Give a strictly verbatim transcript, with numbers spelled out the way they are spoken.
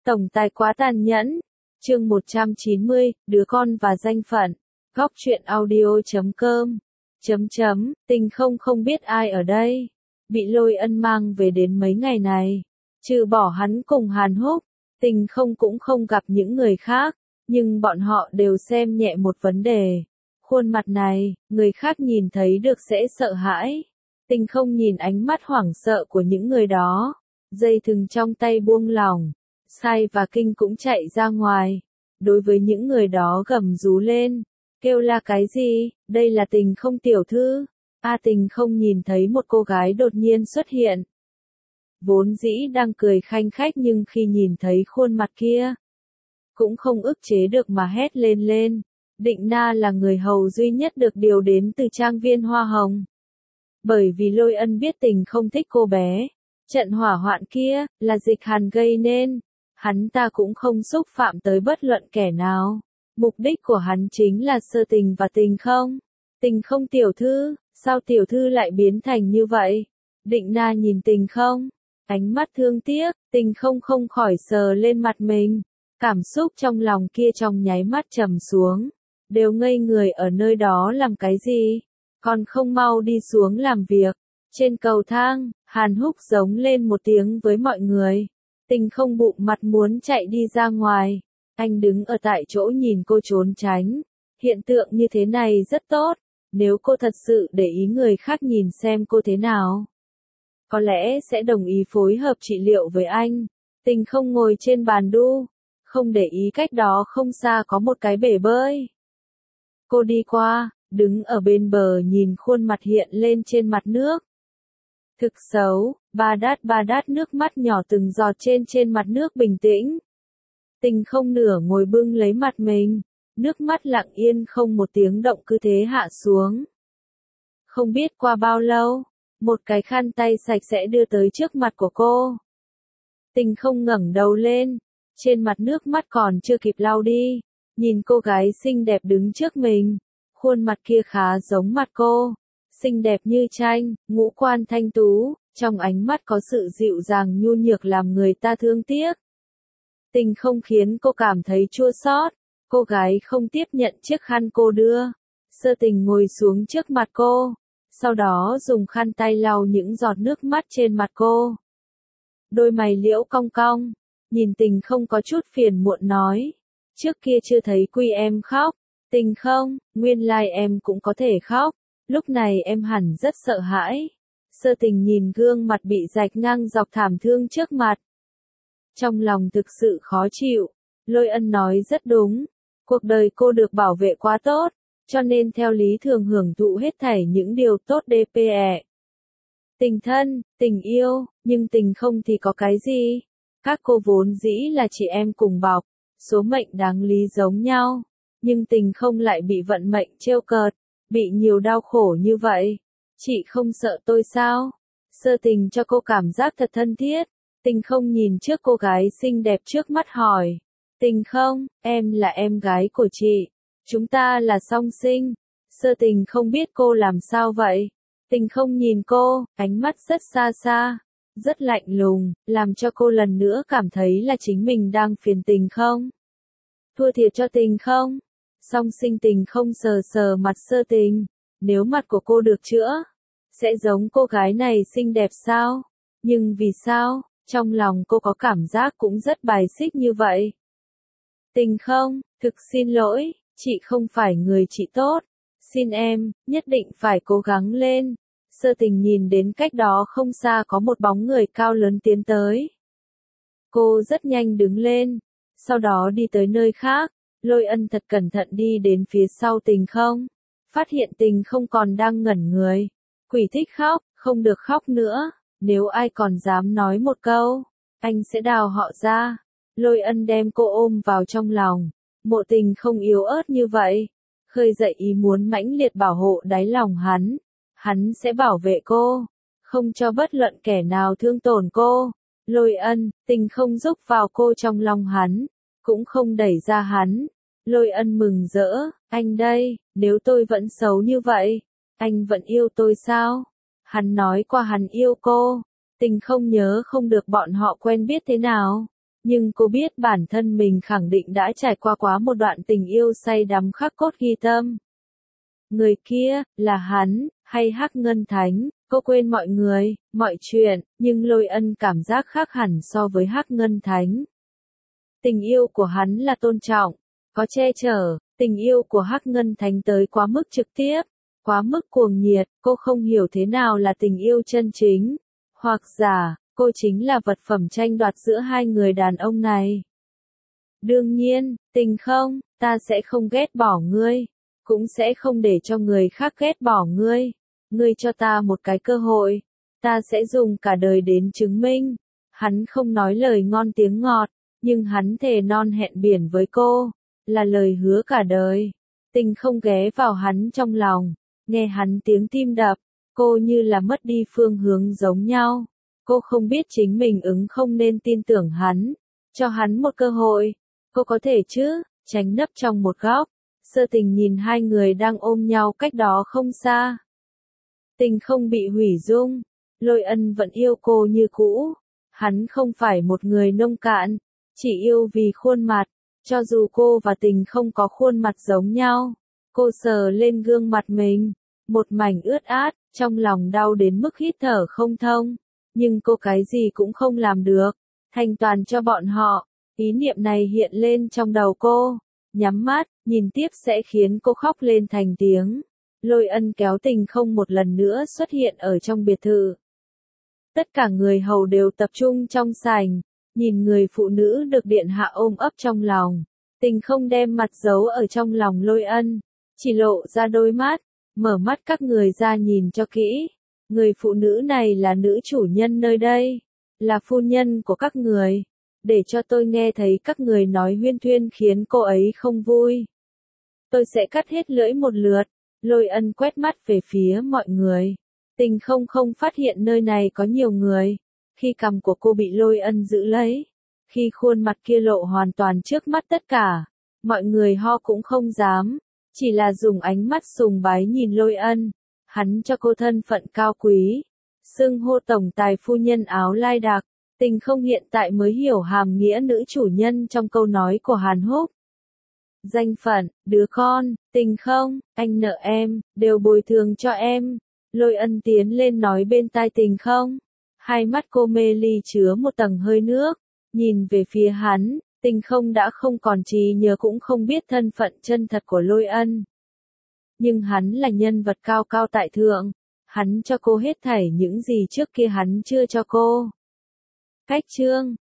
Tổng tài quá tàn nhẫn. Chương một trăm chín mươi, đứa con và danh phận. Góc truyện audio chấm com. Chấm chấm, Tình không không biết ai ở đây. Bị Lôi Ân mang về đến mấy ngày này. Trừ bỏ hắn cùng Hàn Húc, Tình không cũng không gặp những người khác. Nhưng bọn họ đều xem nhẹ một vấn đề. Khuôn mặt này, người khác nhìn thấy được sẽ sợ hãi. Tình không nhìn ánh mắt hoảng sợ của những người đó. Dây thừng trong tay buông lỏng. Sai và Kinh cũng chạy ra ngoài. Đối với những người đó gầm rú lên. Kêu là cái gì? Đây là Tình không tiểu thư. A Tình không nhìn thấy một cô gái đột nhiên xuất hiện. Vốn dĩ đang cười khanh khách nhưng khi nhìn thấy khuôn mặt kia. Cũng không ức chế được mà hét lên lên. Định Na là người hầu duy nhất được điều đến từ trang viên Hoa Hồng. Bởi vì Lôi Ân biết Tình không thích cô bé. Trận hỏa hoạn kia, là Dịch Hàn gây nên. Hắn ta cũng không xúc phạm tới bất luận kẻ nào. Mục đích của hắn chính là Sơ Tình và Tình không. Tình không tiểu thư, sao tiểu thư lại biến thành như vậy? Định Na nhìn Tình không. Ánh mắt thương tiếc, Tình không không khỏi sờ lên mặt mình. Cảm xúc trong lòng kia trong nháy mắt trầm xuống. Đều ngây người ở nơi đó làm cái gì? Còn không mau đi xuống làm việc. Trên cầu thang, Hàn Húc giống lên một tiếng với mọi người. Tình không bụng mặt muốn chạy đi ra ngoài. Anh đứng ở tại chỗ nhìn cô trốn tránh. Hiện tượng như thế này rất tốt. Nếu cô thật sự để ý người khác nhìn xem cô thế nào. Có lẽ sẽ đồng ý phối hợp trị liệu với anh. Tình không ngồi trên bàn đu. Không để ý cách đó không xa có một cái bể bơi. Cô đi qua, đứng ở bên bờ nhìn khuôn mặt hiện lên trên mặt nước. Thực xấu, ba đát ba đát nước mắt nhỏ từng giọt trên trên mặt nước bình tĩnh. Tình không nửa ngồi bưng lấy mặt mình, nước mắt lặng yên không một tiếng động cứ thế hạ xuống. Không biết qua bao lâu, một cái khăn tay sạch sẽ đưa tới trước mặt của cô. Tình không ngẩng đầu lên, trên mặt nước mắt còn chưa kịp lau đi, nhìn cô gái xinh đẹp đứng trước mình, khuôn mặt kia khá giống mặt cô. Xinh đẹp như tranh, ngũ quan thanh tú, trong ánh mắt có sự dịu dàng nhu nhược làm người ta thương tiếc. Tình không khiến cô cảm thấy chua xót, cô gái không tiếp nhận chiếc khăn cô đưa. Sơ Tình ngồi xuống trước mặt cô, sau đó dùng khăn tay lau những giọt nước mắt trên mặt cô. Đôi mày liễu cong cong, nhìn Tình không có chút phiền muộn nói. Trước kia chưa thấy Quy em khóc, Tình không, nguyên lai em cũng có thể khóc. Lúc này em hẳn rất sợ hãi. Sơ Tình nhìn gương mặt bị rạch ngang dọc thảm thương trước mặt. Trong lòng thực sự khó chịu. Lôi Ân nói rất đúng. Cuộc đời cô được bảo vệ quá tốt, cho nên theo lý thường hưởng thụ hết thảy những điều tốt đê pê e. Tình thân, tình yêu, nhưng tình không thì có cái gì? Các cô vốn dĩ là chị em cùng bọc, số mệnh đáng lý giống nhau. Nhưng tình không lại bị vận mệnh trêu cợt. Bị nhiều đau khổ như vậy. Chị không sợ tôi sao? Sơ Tình cho cô cảm giác thật thân thiết. Tình không nhìn trước cô gái xinh đẹp trước mắt hỏi. Tình không, em là em gái của chị. Chúng ta là song sinh. Sơ Tình không biết cô làm sao vậy. Tình không nhìn cô, ánh mắt rất xa xa. Rất lạnh lùng, làm cho cô lần nữa cảm thấy là chính mình đang phiền Tình không. Thua thiệt cho Tình không? Song sinh Tình không sờ sờ mặt Sơ Tình. Nếu mặt của cô được chữa, sẽ giống cô gái này xinh đẹp sao? Nhưng vì sao, trong lòng cô có cảm giác cũng rất bài xích như vậy? Tình không, thực xin lỗi, chị không phải người chị tốt. Xin em, nhất định phải cố gắng lên. Sơ Tình nhìn đến cách đó không xa có một bóng người cao lớn tiến tới. Cô rất nhanh đứng lên, sau đó đi tới nơi khác. Lôi Ân thật cẩn thận đi đến phía sau Tình không. Phát hiện Tình không còn đang ngẩn người. Quỷ thích khóc, không được khóc nữa. Nếu ai còn dám nói một câu, anh sẽ đào họ ra. Lôi Ân đem cô ôm vào trong lòng. Mộ Tình không yếu ớt như vậy. Khơi dậy ý muốn mãnh liệt bảo hộ đáy lòng hắn. Hắn sẽ bảo vệ cô. Không cho bất luận kẻ nào thương tổn cô. Lôi Ân, Tình không giúp vào cô trong lòng hắn. Cũng không đẩy ra hắn. Lôi Ân mừng rỡ, anh đây, nếu tôi vẫn xấu như vậy, anh vẫn yêu tôi sao? Hắn nói qua hắn yêu cô, Tình không nhớ không được bọn họ quen biết thế nào. Nhưng cô biết bản thân mình khẳng định đã trải qua quá một đoạn tình yêu say đắm khắc cốt ghi tâm. Người kia, là hắn, hay Hắc Ngân Thánh, cô quên mọi người, mọi chuyện, nhưng Lôi Ân cảm giác khác hẳn so với Hắc Ngân Thánh. Tình yêu của hắn là tôn trọng, có che chở, tình yêu của Hắc Ngân Thánh tới quá mức trực tiếp, quá mức cuồng nhiệt, cô không hiểu thế nào là tình yêu chân chính, hoặc giả, cô chính là vật phẩm tranh đoạt giữa hai người đàn ông này. Đương nhiên, Tình không, ta sẽ không ghét bỏ ngươi, cũng sẽ không để cho người khác ghét bỏ ngươi. Ngươi cho ta một cái cơ hội, ta sẽ dùng cả đời đến chứng minh. Hắn không nói lời ngon tiếng ngọt, nhưng hắn thề non hẹn biển với cô, là lời hứa cả đời. Tình không ghé vào hắn trong lòng, nghe hắn tiếng tim đập, cô như là mất đi phương hướng giống nhau. Cô không biết chính mình ứng không nên tin tưởng hắn, cho hắn một cơ hội. Cô có thể chứ, tránh nấp trong một góc. Sơ Tình nhìn hai người đang ôm nhau cách đó không xa. Tình không bị hủy dung, Lôi Ân vẫn yêu cô như cũ. Hắn không phải một người nông cạn, chỉ yêu vì khuôn mặt, cho dù cô và Tình không có khuôn mặt giống nhau. Cô sờ lên gương mặt mình, một mảnh ướt át, trong lòng đau đến mức hít thở không thông. Nhưng cô cái gì cũng không làm được, thành toàn cho bọn họ. Ý niệm này hiện lên trong đầu cô, nhắm mắt, nhìn tiếp sẽ khiến cô khóc lên thành tiếng. Lôi Ân kéo Tình không một lần nữa xuất hiện ở trong biệt thự. Tất cả người hầu đều tập trung trong sảnh, nhìn người phụ nữ được điện hạ ôm ấp trong lòng. Tình không đem mặt giấu ở trong lòng Lôi Ân, chỉ lộ ra đôi mắt, mở mắt các người ra nhìn cho kỹ. Người phụ nữ này là nữ chủ nhân nơi đây, là phu nhân của các người. Để cho tôi nghe thấy các người nói huyên thuyên khiến cô ấy không vui. Tôi sẽ cắt hết lưỡi một lượt. Lôi Ân quét mắt về phía mọi người. Tình không không phát hiện nơi này có nhiều người. Khi cằm của cô bị Lôi Ân giữ lấy, khi khuôn mặt kia lộ hoàn toàn trước mắt tất cả, mọi người ho cũng không dám, chỉ là dùng ánh mắt sùng bái nhìn Lôi Ân. Hắn cho cô thân phận cao quý, xưng hô tổng tài phu nhân áo lai đặc. Tình không hiện tại mới hiểu hàm nghĩa nữ chủ nhân trong câu nói của Hàn Húc. Danh phận, đứa con, Tình không, anh nợ em, đều bồi thường cho em. Lôi Ân tiến lên nói bên tai Tình không. Hai mắt cô mê ly chứa một tầng hơi nước, nhìn về phía hắn. Tình không đã không còn trí nhớ cũng không biết thân phận chân thật của Lôi Ân. Nhưng hắn là nhân vật cao cao tại thượng, hắn cho cô hết thảy những gì trước kia hắn chưa cho cô. Cách chương